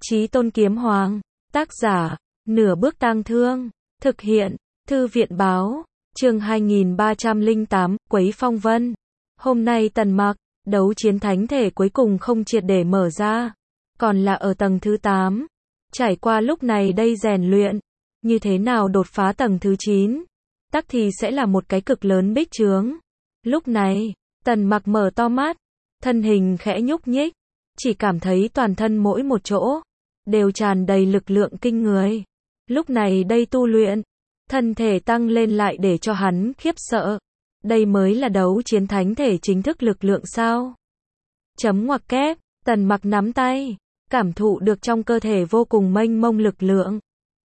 Chí Tôn Kiếm Hoàng, tác giả, Nửa Bước Tang Thương, thực hiện, Thư viện báo, chương 2308, Quấy Phong Vân. Hôm nay Tần Mặc, đấu chiến thánh thể cuối cùng không triệt để mở ra, còn là ở tầng thứ 8. Trải qua lúc này đây rèn luyện, như thế nào đột phá tầng thứ 9, tắc thì sẽ là một cái cực lớn bích chướng. Lúc này, Tần Mặc mở to mắt, thân hình khẽ nhúc nhích, chỉ cảm thấy toàn thân mỗi một chỗ đều tràn đầy lực lượng kinh người. Lúc này đây tu luyện, thân thể tăng lên lại để cho hắn khiếp sợ. Đây mới là đấu chiến thánh thể chính thức lực lượng sao? Chấm ngoặc kép, Tần Mặc nắm tay, cảm thụ được trong cơ thể vô cùng mênh mông lực lượng.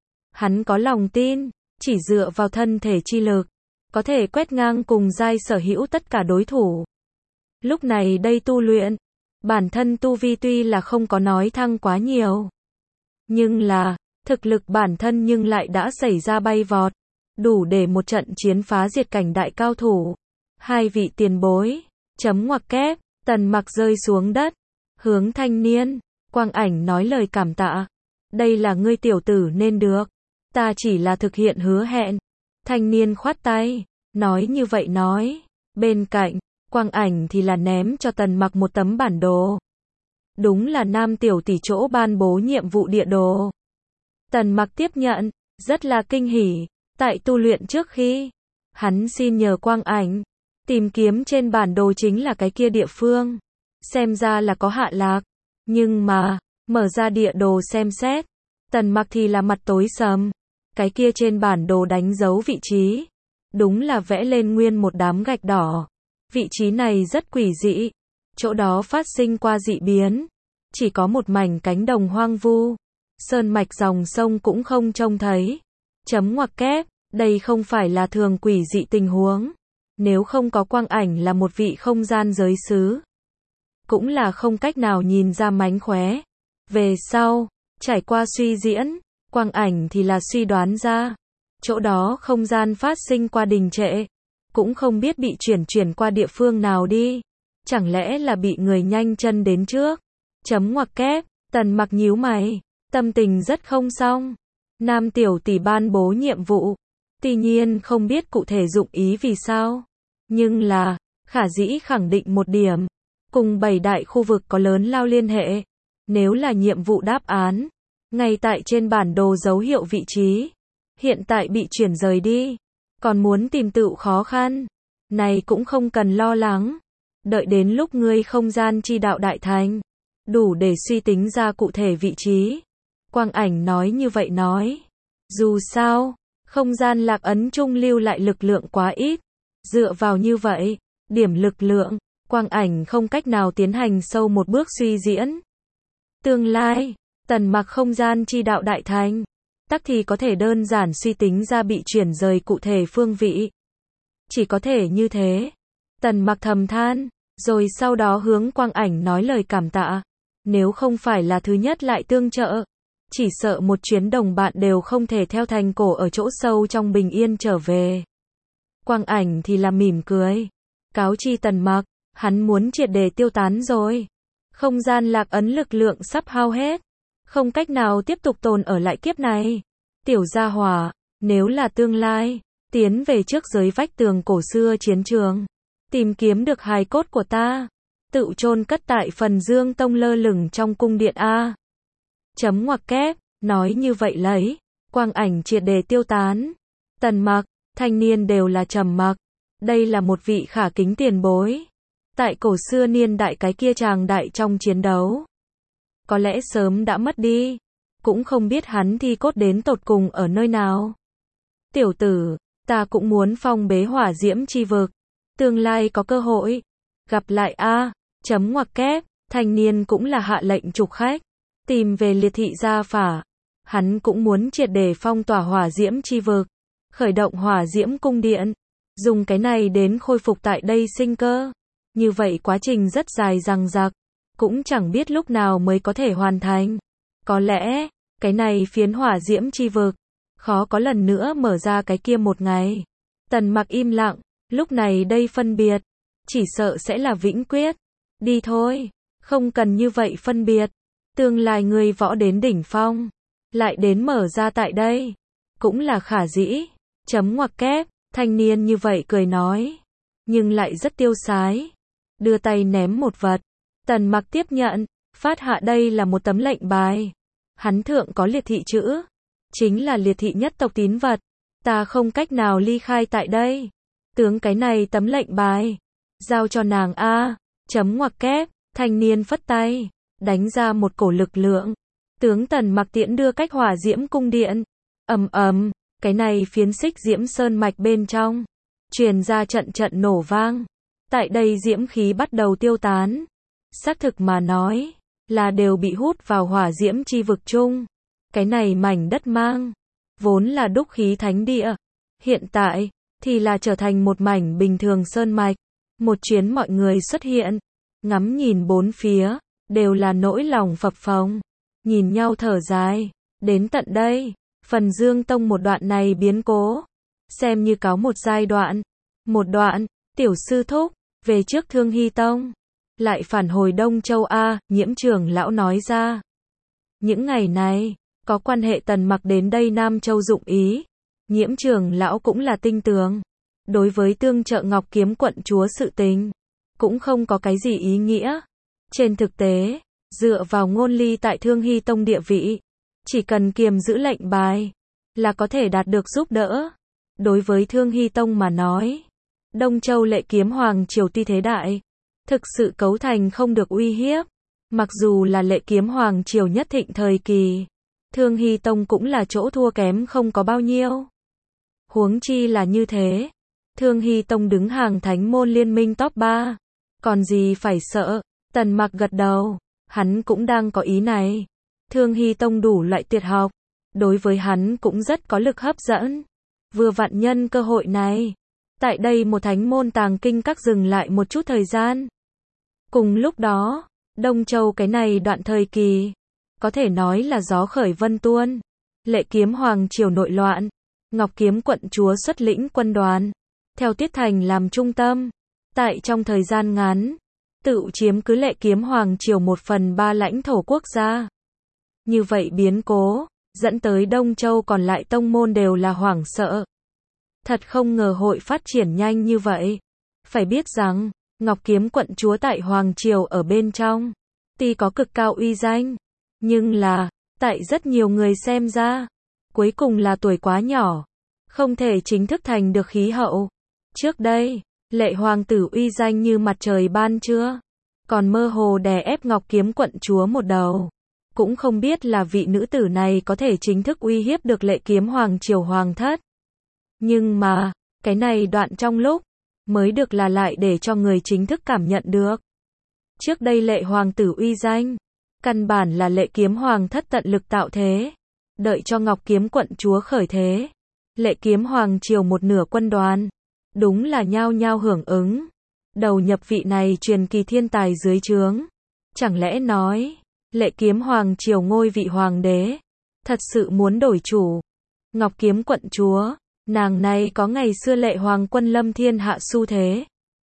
Hắn có lòng tin, chỉ dựa vào thân thể chi lực, có thể quét ngang cùng giai sở hữu tất cả đối thủ. Lúc này đây tu luyện, bản thân tu vi tuy là không có nói thăng quá nhiều, nhưng là, thực lực bản thân nhưng lại đã xảy ra bay vọt, đủ để một trận chiến phá diệt cảnh đại cao thủ. Hai vị tiền bối, chấm ngoặc kép, Tần Mặc rơi xuống đất, hướng thanh niên, Quang Ảnh nói lời cảm tạ. Đây là ngươi tiểu tử nên được, ta chỉ là thực hiện hứa hẹn. Thanh niên khoát tay, nói như vậy nói, bên cạnh, Quang Ảnh thì là ném cho Tần Mặc một tấm bản đồ. Đúng là Nam tiểu tỷ chỗ ban bố nhiệm vụ địa đồ. Tần Mặc tiếp nhận, rất là kinh hỉ. Tại tu luyện trước khi, hắn xin nhờ Quang Ảnh tìm kiếm trên bản đồ chính là cái kia địa phương. Xem ra là có hạ lạc, nhưng mà, mở ra địa đồ xem xét, Tần Mặc thì là mặt tối sầm. Cái kia trên bản đồ đánh dấu vị trí, đúng là vẽ lên nguyên một đám gạch đỏ. Vị trí này rất quỷ dị, chỗ đó phát sinh qua dị biến, chỉ có một mảnh cánh đồng hoang vu, sơn mạch dòng sông cũng không trông thấy. Chấm ngoặc kép, đây không phải là thường quỷ dị tình huống. Nếu không có Quang Ảnh là một vị không gian giới sứ, cũng là không cách nào nhìn ra mánh khóe. Về sau, trải qua suy diễn, Quang Ảnh thì là suy đoán ra, chỗ đó không gian phát sinh qua đình trệ, cũng không biết bị chuyển qua địa phương nào đi. Chẳng lẽ là bị người nhanh chân đến trước? Chấm ngoặc kép, Tần Mặc nhíu mày, tâm tình rất không xong. Nam tiểu tỷ ban bố nhiệm vụ, tuy nhiên không biết cụ thể dụng ý vì sao, nhưng là, khả dĩ khẳng định một điểm, cùng 7 đại khu vực có lớn lao liên hệ. Nếu là nhiệm vụ đáp án, ngay tại trên bản đồ dấu hiệu vị trí, hiện tại bị chuyển rời đi, còn muốn tìm tựu khó khăn, này cũng không cần lo lắng. Đợi đến lúc ngươi không gian chi đạo đại thành, đủ để suy tính ra cụ thể vị trí. Quang Ảnh nói như vậy nói. Dù sao, không gian lạc ấn trung lưu lại lực lượng quá ít. Dựa vào như vậy, điểm lực lượng, Quang Ảnh không cách nào tiến hành sâu một bước suy diễn. Tương lai, Tần Mặc không gian chi đạo đại thành, tắc thì có thể đơn giản suy tính ra bị chuyển rời cụ thể phương vị. Chỉ có thể như thế. Tần Mặc thầm than, rồi sau đó hướng Quang Ảnh nói lời cảm tạ. Nếu không phải là thứ nhất lại tương trợ, chỉ sợ một chuyến đồng bạn đều không thể theo thành cổ ở chỗ sâu trong bình yên trở về. Quang Ảnh thì là mỉm cười, cáo chi Tần Mặc, hắn muốn triệt để tiêu tán rồi. Không gian lạc ấn lực lượng sắp hao hết, không cách nào tiếp tục tồn ở lại kiếp này. Tiểu gia hỏa, nếu là tương lai, tiến về trước giới vách tường cổ xưa chiến trường, tìm kiếm được hài cốt của ta, tự chôn cất tại phần Dương Tông lơ lửng trong cung điện A. Chấm ngoặc kép, nói như vậy lấy, Quang Ảnh triệt để tiêu tán. Tần Mặc, thanh niên đều là trầm mặc. Đây là một vị khả kính tiền bối. Tại cổ xưa niên đại cái kia tràng đại trong chiến đấu, có lẽ sớm đã mất đi, cũng không biết hắn thi cốt đến tột cùng ở nơi nào. Tiểu tử, ta cũng muốn phong bế hỏa diễm chi vực, tương lai có cơ hội gặp lại a. Chấm ngoặc kép, thanh niên cũng là hạ lệnh trục khách, tìm về Liệt thị gia phả. Hắn cũng muốn triệt để phong tỏa hỏa diễm chi vực, khởi động hỏa diễm cung điện, dùng cái này đến khôi phục tại đây sinh cơ. Như vậy quá trình rất dài dằng dặc, cũng chẳng biết lúc nào mới có thể hoàn thành. Có lẽ, cái này phiến hỏa diễm chi vực, khó có lần nữa mở ra cái kia một ngày. Tần Mặc im lặng, lúc này đây phân biệt, chỉ sợ sẽ là vĩnh quyết. Đi thôi, không cần như vậy phân biệt. Tương lai ngươi võ đến đỉnh phong, lại đến mở ra tại đây, cũng là khả dĩ. Chấm ngoặc kép, thanh niên như vậy cười nói, nhưng lại rất tiêu sái, đưa tay ném một vật. Tần Mặc tiếp nhận, phát hạ đây là một tấm lệnh bài. Hắn thượng có liệt thị chữ, chính là liệt thị nhất tộc tín vật, ta không cách nào ly khai tại đây. Tướng cái này tấm lệnh bài, giao cho nàng a. Chấm ngoặc kép, thanh niên phất tay, đánh ra một cổ lực lượng. Tướng Tần Mặc tiễn đưa cách Hỏa Diễm cung điện. Ầm ầm, cái này phiến xích diễm sơn mạch bên trong, truyền ra trận trận nổ vang. Tại đây diễm khí bắt đầu tiêu tán. Xác thực mà nói, là đều bị hút vào hỏa diễm chi vực chung. Cái này mảnh đất mang, vốn là đúc khí thánh địa, hiện tại, thì là trở thành một mảnh bình thường sơn mạch. Một chuyến mọi người xuất hiện, ngắm nhìn bốn phía, đều là nỗi lòng phập phồng, nhìn nhau thở dài. Đến tận đây, Phần Dương Tông một đoạn này biến cố, xem như cáo một giai đoạn. Một đoạn, tiểu sư thúc, về trước Thương Hy Tông, lại phản hồi Đông Châu A, Nhiễm trưởng lão nói ra. Những ngày này, có quan hệ Tần Mặc đến đây Nam Châu dụng ý, Nhiễm trưởng lão cũng là tinh tường. Đối với tương trợ Ngọc Kiếm quận chúa sự tình, cũng không có cái gì ý nghĩa. Trên thực tế, dựa vào Ngôn Ly tại Thương Hy Tông địa vị, chỉ cần kiềm giữ lệnh bài, là có thể đạt được giúp đỡ. Đối với Thương Hy Tông mà nói, Đông Châu Lệ Kiếm Hoàng triều tuy thế đại, thực sự cấu thành không được uy hiếp. Mặc dù là Lệ Kiếm Hoàng triều nhất thịnh thời kỳ, Thương Hy Tông cũng là chỗ thua kém không có bao nhiêu. Huống chi là như thế, Thương Hy Tông đứng hàng thánh môn liên minh top 3, còn gì phải sợ. Tần Mặc gật đầu, hắn cũng đang có ý này. Thương Hy Tông đủ loại tuyệt học, đối với hắn cũng rất có lực hấp dẫn. Vừa vặn nhân cơ hội này, tại đây một thánh môn tàng kinh các dừng lại một chút thời gian. Cùng lúc đó, Đông Châu cái này đoạn thời kỳ, có thể nói là gió khởi vân tuôn. Lệ Kiếm Hoàng triều nội loạn, Ngọc Kiếm quận chúa xuất lĩnh quân đoàn, theo Tiết Thành làm trung tâm, tại trong thời gian ngắn, tự chiếm cứ Lệ Kiếm Hoàng triều 1/3 lãnh thổ quốc gia. Như vậy biến cố, dẫn tới Đông Châu còn lại tông môn đều là hoảng sợ. Thật không ngờ hội phát triển nhanh như vậy. Phải biết rằng, Ngọc Kiếm quận chúa tại Hoàng triều ở bên trong, tuy có cực cao uy danh, nhưng là, tại rất nhiều người xem ra, cuối cùng là tuổi quá nhỏ, không thể chính thức thành được khí hậu. Trước đây, Lệ hoàng tử uy danh như mặt trời ban trưa, còn mơ hồ đè ép Ngọc Kiếm quận chúa một đầu. Cũng không biết là vị nữ tử này có thể chính thức uy hiếp được Lệ Kiếm Hoàng triều hoàng thất. Nhưng mà, cái này đoạn trong lúc, mới được là lại để cho người chính thức cảm nhận được. Trước đây Lệ hoàng tử uy danh, căn bản là Lệ Kiếm Hoàng thất tận lực tạo thế. Đợi cho Ngọc Kiếm quận chúa khởi thế, Lệ Kiếm Hoàng triều một nửa quân đoàn, đúng là nhao nhao hưởng ứng, đầu nhập vị này truyền kỳ thiên tài dưới trướng. Chẳng lẽ nói, Lệ Kiếm Hoàng triều ngôi vị hoàng đế, thật sự muốn đổi chủ. Ngọc Kiếm quận chúa, nàng này có ngày xưa Lệ Hoàng quân lâm thiên hạ xu thế.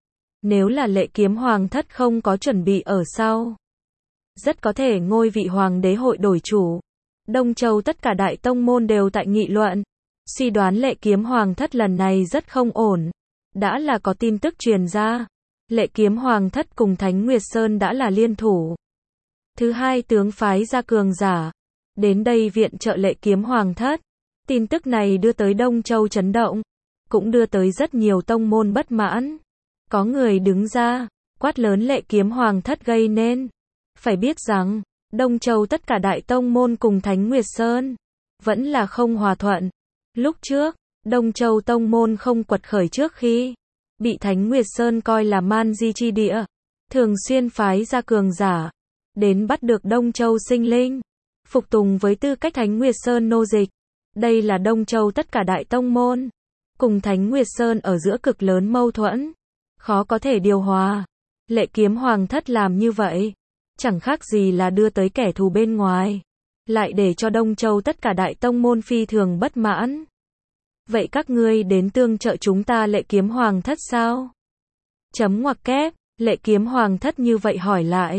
Nếu là Lệ Kiếm Hoàng thất không có chuẩn bị ở sau, rất có thể ngôi vị hoàng đế hội đổi chủ. Đông Châu tất cả đại tông môn đều tại nghị luận, suy đoán Lệ Kiếm Hoàng thất lần này rất không ổn. Đã là có tin tức truyền ra, Lệ Kiếm Hoàng thất cùng Thánh Nguyệt Sơn đã là liên thủ. Thứ hai tướng phái ra cường giả, đến đây viện trợ Lệ Kiếm Hoàng thất. Tin tức này đưa tới Đông Châu chấn động, cũng đưa tới rất nhiều tông môn bất mãn. Có người đứng ra, quát lớn Lệ Kiếm Hoàng thất gây nên. Phải biết rằng, Đông Châu tất cả đại tông môn cùng Thánh Nguyệt Sơn, vẫn là không hòa thuận. Lúc trước, Đông Châu tông môn không quật khởi trước khi, bị Thánh Nguyệt Sơn coi là man di chi địa, thường xuyên phái ra cường giả, đến bắt được Đông Châu sinh linh, phục tùng với tư cách Thánh Nguyệt Sơn nô dịch. Đây là Đông Châu tất cả đại tông môn, cùng Thánh Nguyệt Sơn ở giữa cực lớn mâu thuẫn, khó có thể điều hòa. Lệ Kiếm Hoàng thất làm như vậy, chẳng khác gì là đưa tới kẻ thù bên ngoài, lại để cho Đông Châu tất cả đại tông môn phi thường bất mãn. Vậy các ngươi đến tương trợ chúng ta Lệ Kiếm Hoàng thất sao? Chấm ngoặc kép, Lệ Kiếm Hoàng thất như vậy hỏi lại.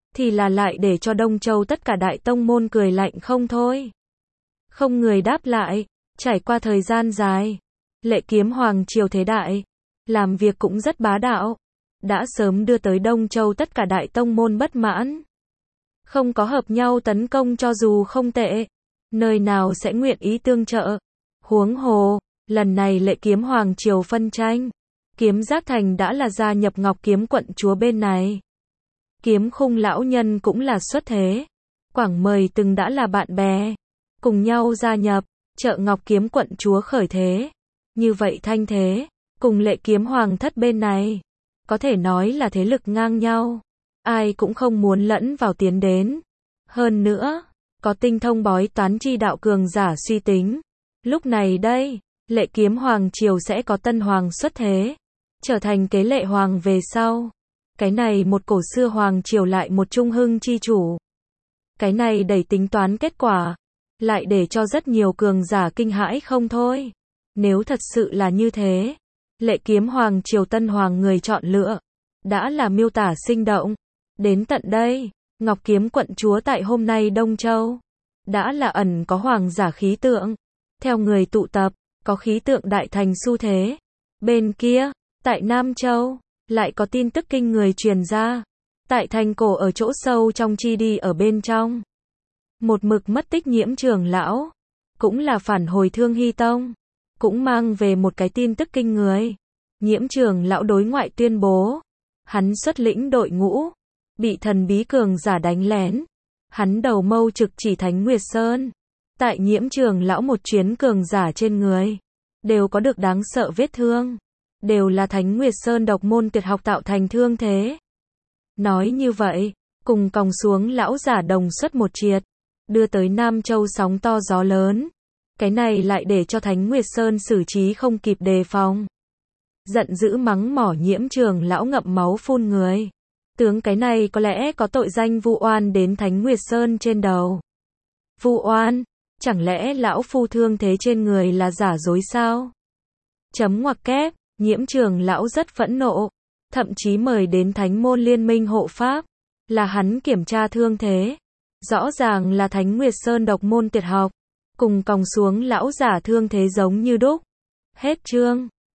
thì là lại để cho Đông Châu tất cả đại tông môn cười lạnh không thôi. Không người đáp lại, trải qua thời gian dài, Lệ Kiếm Hoàng triều thế đại, làm việc cũng rất bá đạo, đã sớm đưa tới Đông Châu tất cả đại tông môn bất mãn. Không có hợp nhau tấn công cho dù không tệ, nơi nào sẽ nguyện ý tương trợ. Huống hồ, lần này Lệ Kiếm Hoàng triều phân tranh, Kiếm Giác Thành đã là gia nhập Ngọc Kiếm quận chúa bên này. Kiếm Khung lão nhân cũng là xuất thế, Quảng mời từng đã là bạn bè, cùng nhau gia nhập, trợ Ngọc Kiếm quận chúa khởi thế. Như vậy thanh thế, cùng Lệ Kiếm Hoàng thất bên này, có thể nói là thế lực ngang nhau. Ai cũng không muốn lẫn vào tiến đến. Hơn nữa, có tinh thông bói toán chi đạo cường giả suy tính. Lúc này đây, Lệ Kiếm Hoàng triều sẽ có tân hoàng xuất thế, trở thành kế lệ hoàng về sau. Cái này một cổ xưa hoàng triều lại một trung hưng chi chủ. Cái này đẩy tính toán kết quả, lại để cho rất nhiều cường giả kinh hãi không thôi. Nếu thật sự là như thế, Lệ Kiếm Hoàng triều tân hoàng người chọn lựa, đã là miêu tả sinh động. Đến tận đây, Ngọc Kiếm quận chúa tại hôm nay Đông Châu, đã là ẩn có hoàng giả khí tượng. Theo người tụ tập, có khí tượng đại thành xu thế. Bên kia, tại Nam Châu, lại có tin tức kinh người truyền ra. Tại thành cổ ở chỗ sâu trong chi đi ở bên trong. Một mực mất tích Nhiễm trưởng lão, cũng là phản hồi Thương Hy Tông, cũng mang về một cái tin tức kinh người. Nhiễm trưởng lão đối ngoại tuyên bố, hắn xuất lĩnh đội ngũ, bị thần bí cường giả đánh lén. Hắn đầu mâu trực chỉ Thánh Nguyệt Sơn. Tại Nhiễm trưởng lão một chuyến cường giả trên người, đều có được đáng sợ vết thương. Đều là Thánh Nguyệt Sơn độc môn tuyệt học tạo thành thương thế. Nói như vậy, cùng còng xuống lão giả đồng xuất một triệt, đưa tới Nam Châu sóng to gió lớn. Cái này lại để cho Thánh Nguyệt Sơn xử trí không kịp đề phòng. Giận dữ mắng mỏ Nhiễm trưởng lão ngậm máu phun người. Tướng cái này có lẽ có tội danh vu oan đến Thánh Nguyệt Sơn trên đầu. Vu oan? Chẳng lẽ lão phu thương thế trên người là giả dối sao? Chấm ngoặc kép, Nhiễm trưởng lão rất phẫn nộ, thậm chí mời đến Thánh môn liên minh hộ pháp, là hắn kiểm tra thương thế. Rõ ràng là Thánh Nguyệt Sơn độc môn tuyệt học, cùng còng xuống lão giả thương thế giống như đúc. Hết chương.